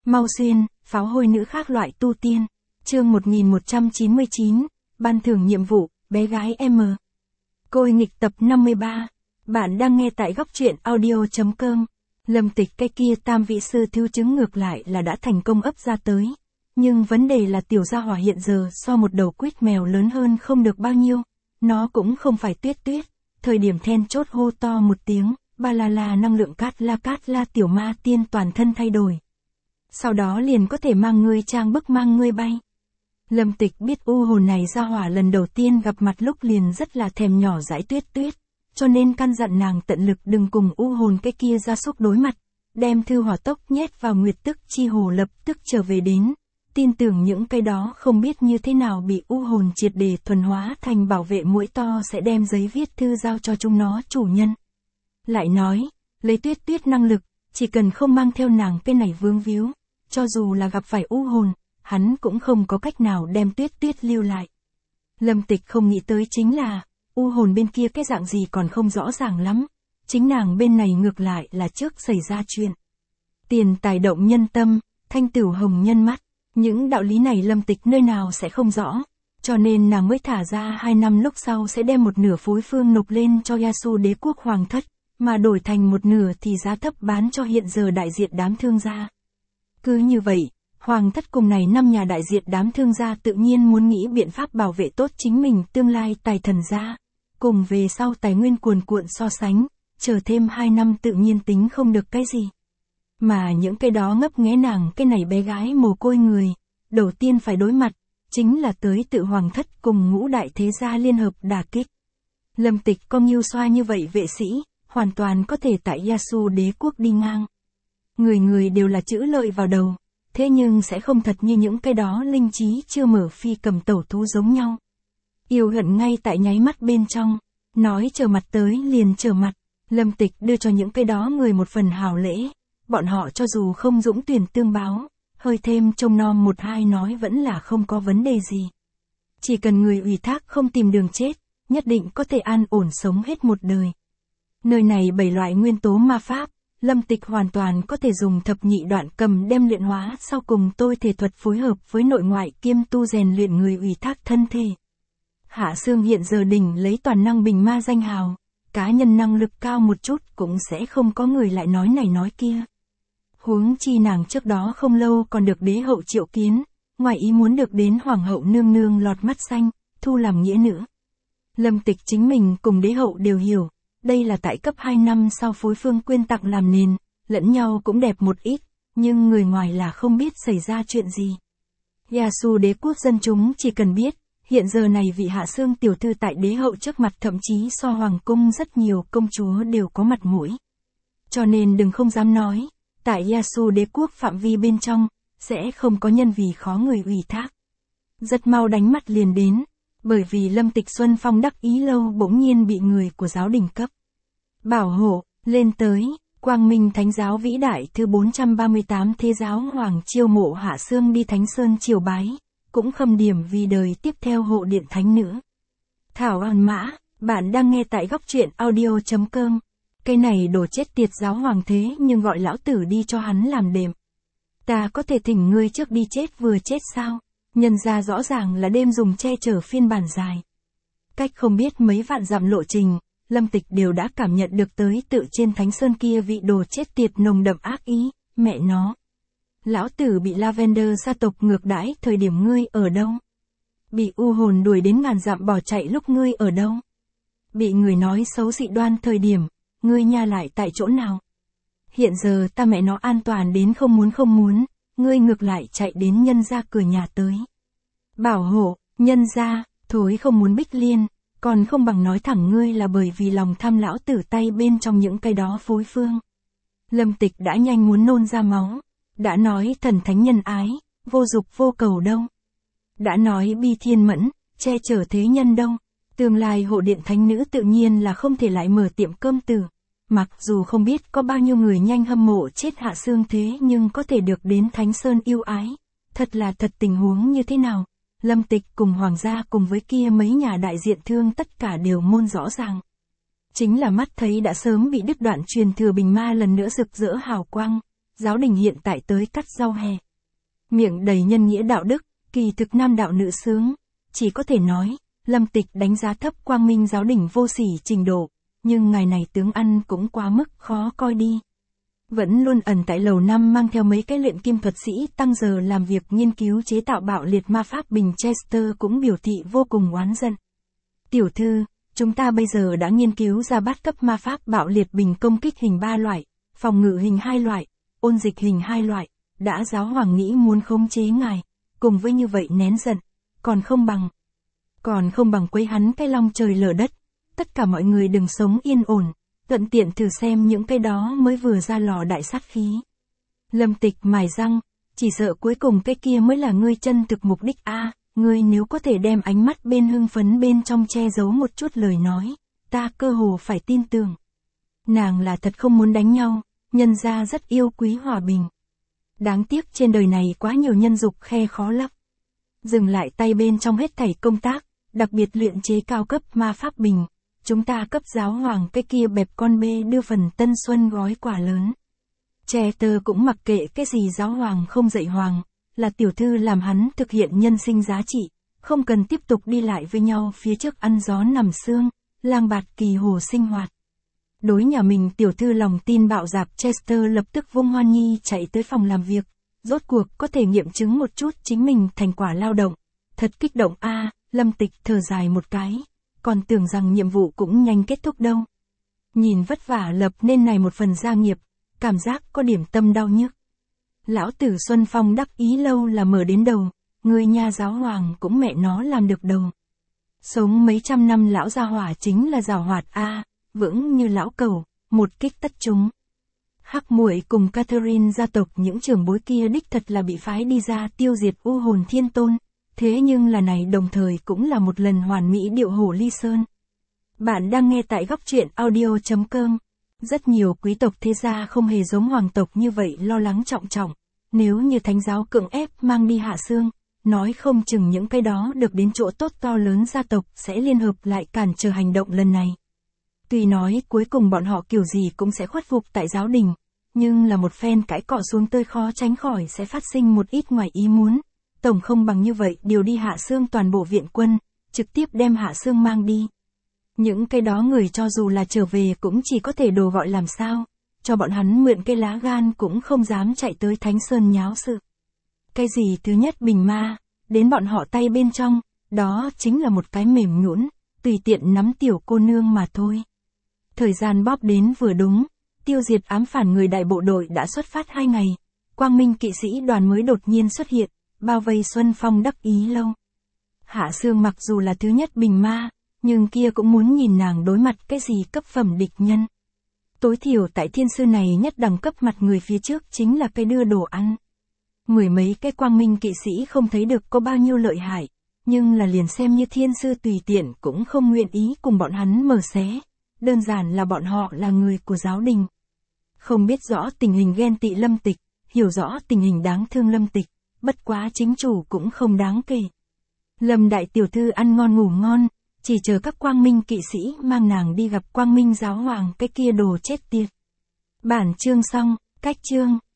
Mau xuyên, pháo hôi nữ khác loại tu tiên. Chương 1199, ban thưởng nhiệm vụ, bé gái M. Côi nghịch tập 53. Bạn đang nghe tại góc truyện audio.com. Lâm Tịch cái kia tam vị sư thư chứng ngược lại là đã thành công ấp ra tới. Nhưng vấn đề là tiểu gia hỏa hiện giờ so một đầu quýt mèo lớn hơn không được bao nhiêu. Nó cũng không phải tuyết tuyết. Thời điểm then chốt hô to một tiếng, ba la năng lượng cát la tiểu ma tiên toàn thân thay đổi. Sau đó liền có thể mang ngươi trang bức mang ngươi bay. Lâm Tịch biết u hồn này gia hỏa lần đầu tiên gặp mặt lúc liền rất là thèm nhỏ dãi tuyết tuyết, cho nên căn dặn nàng tận lực đừng cùng u hồn cái kia gia súc đối mặt, đem thư hỏa tốc nhét vào nguyệt tức chi hồ lập tức trở về đến, tin tưởng những cái đó không biết như thế nào bị u hồn triệt để thuần hóa thành bảo vệ mũi to sẽ đem giấy viết thư giao cho chúng nó chủ nhân. Lại nói, lấy tuyết tuyết năng lực, chỉ cần không mang theo nàng cái này vướng víu, cho dù là gặp phải u hồn, hắn cũng không có cách nào đem tuyết tuyết lưu lại. Lâm Tịch không nghĩ tới chính là, u hồn bên kia cái dạng gì còn không rõ ràng lắm, chính nàng bên này ngược lại là trước xảy ra chuyện. Tiền tài động nhân tâm, thanh tửu hồng nhân mắt, những đạo lý này Lâm Tịch nơi nào sẽ không rõ, cho nên nàng mới thả ra 2 năm lúc sau sẽ đem một nửa phối phương nộp lên cho Yasu đế quốc hoàng thất, mà đổi thành một nửa thì giá thấp bán cho hiện giờ đại diện đám thương gia. Cứ như vậy, hoàng thất cùng này 5 nhà đại diện đám thương gia tự nhiên muốn nghĩ biện pháp bảo vệ tốt chính mình tương lai tài thần gia, cùng về sau tài nguyên cuồn cuộn so sánh, chờ thêm 2 năm tự nhiên tính không được cái gì. Mà những cái đó ngấp nghé nàng cái này bé gái mồ côi người, đầu tiên phải đối mặt, chính là tới tự hoàng thất cùng ngũ đại thế gia liên hợp đả kích. Lâm Tịch có mưu xoa như vậy vệ sĩ, hoàn toàn có thể tại Yasu đế quốc đi ngang. Người đều là chữ lợi vào đầu, thế nhưng sẽ không thật như những cái đó linh trí chưa mở phi cầm tẩu thú giống nhau. Yêu hận ngay tại nháy mắt bên trong, nói trở mặt tới liền trở mặt, Lâm Tịch đưa cho những cái đó người một phần hào lễ, bọn họ cho dù không dũng tuyển tương báo, hơi thêm trông nom 1-2 nói vẫn là không có vấn đề gì. Chỉ cần người ủy thác không tìm đường chết, nhất định có thể an ổn sống hết một đời. Nơi này 7 loại nguyên tố ma pháp, Lâm Tịch hoàn toàn có thể dùng thập nhị đoạn cầm đem luyện hóa sau cùng tôi thể thuật phối hợp với nội ngoại kiêm tu rèn luyện người ủy thác thân thể. Hạ Sương hiện giờ đỉnh lấy toàn năng bình ma danh hào, cá nhân năng lực cao một chút cũng sẽ không có người lại nói này nói kia. Huống chi nàng trước đó không lâu còn được đế hậu triệu kiến, ngoài ý muốn được đến hoàng hậu nương nương lọt mắt xanh, thu làm nghĩa nữ. Lâm Tịch chính mình cùng đế hậu đều hiểu. Đây là tại cấp 2 năm sau phối phương quyên tặng làm nền, lẫn nhau cũng đẹp một ít, nhưng người ngoài là không biết xảy ra chuyện gì. Yasu đế quốc dân chúng chỉ cần biết, hiện giờ này vị Hạ Sương tiểu thư tại đế hậu trước mặt thậm chí so hoàng cung rất nhiều công chúa đều có mặt mũi. Cho nên đừng không dám nói, tại Yasu đế quốc phạm vi bên trong, sẽ không có nhân vì khó người ủy thác. Rất mau đánh mặt liền đến. Bởi vì Lâm Tịch Xuân Phong đắc ý lâu bỗng nhiên bị người của giáo đình cấp bảo hộ, lên tới, Quang Minh Thánh giáo vĩ đại thứ 438 thế giáo hoàng chiêu mộ Hạ Sương đi Thánh Sơn triều bái, cũng khâm điểm vì đời tiếp theo hộ điện thánh nữ. Thảo An Mã, bạn đang nghe tại góc truyện audio.com, cái này đổ chết tiệt giáo hoàng thế nhưng gọi lão tử đi cho hắn làm đệm. Ta có thể thỉnh ngươi trước đi chết vừa chết sao? Nhân ra rõ ràng là đêm dùng che chở phiên bản dài. Cách không biết mấy vạn dặm lộ trình, Lâm Tịch đều đã cảm nhận được tới tự trên Thánh Sơn kia vị đồ chết tiệt nồng đậm ác ý, mẹ nó. Lão tử bị Lavender gia tộc ngược đãi thời điểm ngươi ở đâu? Bị u hồn đuổi đến ngàn dặm bỏ chạy lúc ngươi ở đâu? Bị người nói xấu dị đoan thời điểm, ngươi nha lại tại chỗ nào? Hiện giờ ta mẹ nó an toàn đến không muốn. Ngươi ngược lại chạy đến nhân gia cửa nhà tới. Bảo hộ, nhân gia, thối không muốn Bích Liên, còn không bằng nói thẳng ngươi là bởi vì lòng tham lão tử tay bên trong những cái đó phối phương. Lâm Tịch đã nhanh muốn nôn ra máu, đã nói thần thánh nhân ái, vô dục vô cầu đâu. Đã nói bi thiên mẫn, che chở thế nhân đâu. Tương lai hộ điện thánh nữ tự nhiên là không thể lại mở tiệm cơm tử. Mặc dù không biết có bao nhiêu người nhanh hâm mộ chết Hạ Sương thế nhưng có thể được đến Thánh Sơn yêu ái. Thật là thật tình huống như thế nào? Lâm Tịch cùng hoàng gia cùng với kia mấy nhà đại diện thương tất cả đều môn rõ ràng. Chính là mắt thấy đã sớm bị đứt đoạn truyền thừa bình ma lần nữa rực rỡ hào quang. giáo đình hiện tại tới cắt rau hè. Miệng đầy nhân nghĩa đạo đức, kỳ thực nam đạo nữ sướng. Chỉ có thể nói, Lâm Tịch đánh giá thấp Quang Minh giáo đình vô sỉ trình độ, nhưng ngài này tướng ăn cũng quá mức khó coi đi. Vẫn luôn ẩn tại lầu 5 mang theo mấy cái luyện kim thuật sĩ tăng giờ làm việc nghiên cứu chế tạo bạo liệt ma pháp bình Chester cũng biểu thị vô cùng oán giận. Tiểu thư, chúng ta bây giờ đã nghiên cứu ra bát cấp ma pháp bạo liệt bình công kích hình 3 loại, phòng ngự hình 2 loại, ôn dịch hình 2 loại, đã giáo hoàng nghĩ muốn khống chế ngài, cùng với như vậy nén giận, còn không bằng quấy hắn cái long trời lở đất, tất cả mọi người đừng sống yên ổn, thuận tiện thử xem những cái đó mới vừa ra lò đại sát khí. Lâm Tịch mài răng, chỉ sợ cuối cùng cái kia mới là ngươi chân thực mục đích a. Ngươi nếu có thể đem ánh mắt bên hưng phấn bên trong che giấu một chút lời nói, ta cơ hồ phải tin tưởng. Nàng là thật không muốn đánh nhau, nhân ra rất yêu quý hòa bình. Đáng tiếc trên đời này quá nhiều nhân dục khe khó lấp. Dừng lại tay bên trong hết thảy công tác, đặc biệt luyện chế cao cấp ma pháp bình. Chúng ta cấp giáo hoàng cái kia bẹp con bê đưa phần tân xuân gói quà lớn. Chester cũng mặc kệ cái gì giáo hoàng không dạy hoàng, là tiểu thư làm hắn thực hiện nhân sinh giá trị, không cần tiếp tục đi lại với nhau phía trước ăn gió nằm sương, lang bạt kỳ hồ sinh hoạt. Đối nhà mình tiểu thư lòng tin bạo dạp Chester lập tức vung hoan nhi chạy tới phòng làm việc, rốt cuộc có thể nghiệm chứng một chút chính mình thành quả lao động. Thật kích động a. Lâm Tịch thở dài một cái, còn tưởng rằng nhiệm vụ cũng nhanh kết thúc đâu. Nhìn vất vả lập nên này một phần gia nghiệp, cảm giác có điểm tâm đau nhức. Lão tử Xuân Phong đắc ý lâu là mở đến đầu, người nhà giáo hoàng cũng mẹ nó làm được đầu. Sống mấy trăm năm lão gia hỏa chính là giàu hoạt a, vững như lão cẩu, một kích tất chúng. Hắc Muội cùng Catherine gia tộc những trưởng bối kia đích thật là bị phái đi ra tiêu diệt u hồn thiên tôn, thế nhưng là này đồng thời cũng là một lần hoàn mỹ điệu hổ ly sơn. Bạn đang nghe tại góc truyện audio.com. Rất nhiều quý tộc thế gia không hề giống hoàng tộc như vậy lo lắng trọng trọng. Nếu như thánh giáo cưỡng ép mang đi hạ xương, nói không chừng những cái đó được đến chỗ tốt to lớn gia tộc sẽ liên hợp lại cản trở hành động lần này. Tuy nói cuối cùng bọn họ kiểu gì cũng sẽ khuất phục tại giáo đình, nhưng là một phen cãi cọ xuống tơi khó tránh khỏi sẽ phát sinh một ít ngoài ý muốn. Tổng không bằng như vậy điều đi hạ xương toàn bộ viện quân, trực tiếp đem hạ xương mang đi. Những cái đó người cho dù là trở về cũng chỉ có thể đồ gọi làm sao, cho bọn hắn mượn cái lá gan cũng không dám chạy tới Thánh Sơn nháo sự. Cái gì thứ nhất bình ma, đến bọn họ tay bên trong, đó chính là một cái mềm nhũn, tùy tiện nắm tiểu cô nương mà thôi. Thời gian bóp đến vừa đúng, tiêu diệt ám phản người đại bộ đội đã xuất phát 2 ngày, Quang Minh kỵ sĩ đoàn mới đột nhiên xuất hiện, bao vây Xuân Phong đắc ý lâu. Hạ Sương mặc dù là thứ nhất bình ma, nhưng kia cũng muốn nhìn nàng đối mặt cái gì cấp phẩm địch nhân. Tối thiểu tại thiên sư này nhất đẳng cấp mặt người phía trước chính là cái đưa đồ ăn. Mười mấy cái Quang Minh kỵ sĩ không thấy được có bao nhiêu lợi hại, nhưng là liền xem như thiên sư tùy tiện cũng không nguyện ý cùng bọn hắn mở xé. Đơn giản là bọn họ là người của giáo đình. Không biết rõ tình hình ghen tị Lâm Tịch, hiểu rõ tình hình đáng thương Lâm Tịch, bất quá chính chủ cũng không đáng kể. Lâm đại tiểu thư ăn ngon ngủ ngon, chỉ chờ các Quang Minh kỵ sĩ mang nàng đi gặp Quang Minh giáo hoàng cái kia đồ chết tiệt. Bản chương xong, cách chương.